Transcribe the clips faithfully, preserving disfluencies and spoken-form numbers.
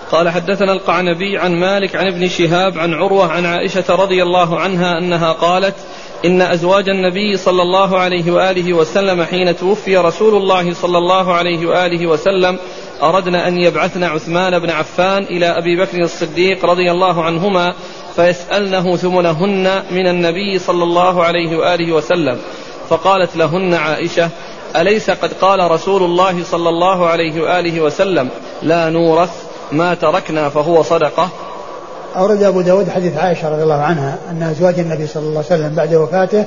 قال حدثنا القعنبي عن مالك عن ابن شهاب عن عروة عن عائشة رضي الله عنها أنها قالت إن أزواج النبي صلى الله عليه وآله وسلم حين توفي رسول الله صلى الله عليه وآله وسلم أردن أن يبعثن عثمان بن عفان إلى أبي بكر الصديق رضي الله عنهما فيسألنه ثمنهن من النبي صلى الله عليه وآله وسلم، فقالت لهن عائشة: أليس قد قال رسول الله صلى الله عليه وآله وسلم: لا نورث ما تركنا فهو صدقة؟ أورد أبو داود حديث عائشة رضي الله عنها أن أزواج النبي صلى الله عليه وسلم بعد وفاته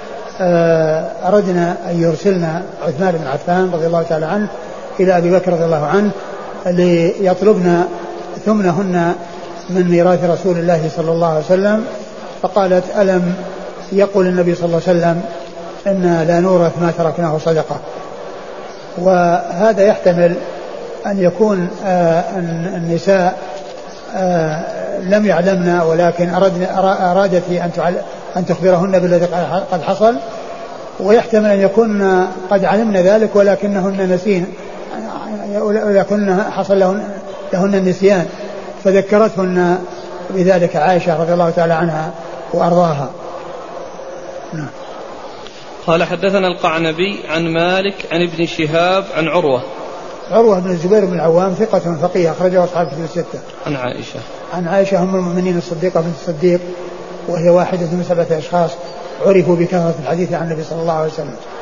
أردنا أن يرسلنا عثمان بن عفان رضي الله تعالى عنه إلى أبي بكر رضي الله عنه ليطلبنا ثمنهن من ميراث رسول الله صلى الله عليه وسلم، فقالت: ألم يقول النبي صلى الله عليه وسلم إن لا نورث ما تركناه صدقة؟ وهذا يحتمل أن يكون أن النساء لم يعلمنا ولكن أرادت أن تخبرهن بالذي قد حصل، ويحتمل أن يكون قد علمنا ذلك ولكنهن نسين، ولكن حصل لهن, لهن النسيان، فذكرتهن بذلك عائشة رضي الله تعالى عنها وأرضاها. نعم. قال حدثنا القعنبي عن مالك عن ابن شهاب عن عروة عروة بن الزبير بن العوام ثقة فقيه أخرجه أصحاب الكتب الستة. عن عائشة عن عائشة أم المؤمنين الصديقة بنت الصديق، وهي واحدة من سبعة أشخاص عرفوا بكثرة الحديث عن النبي صلى الله عليه وسلم.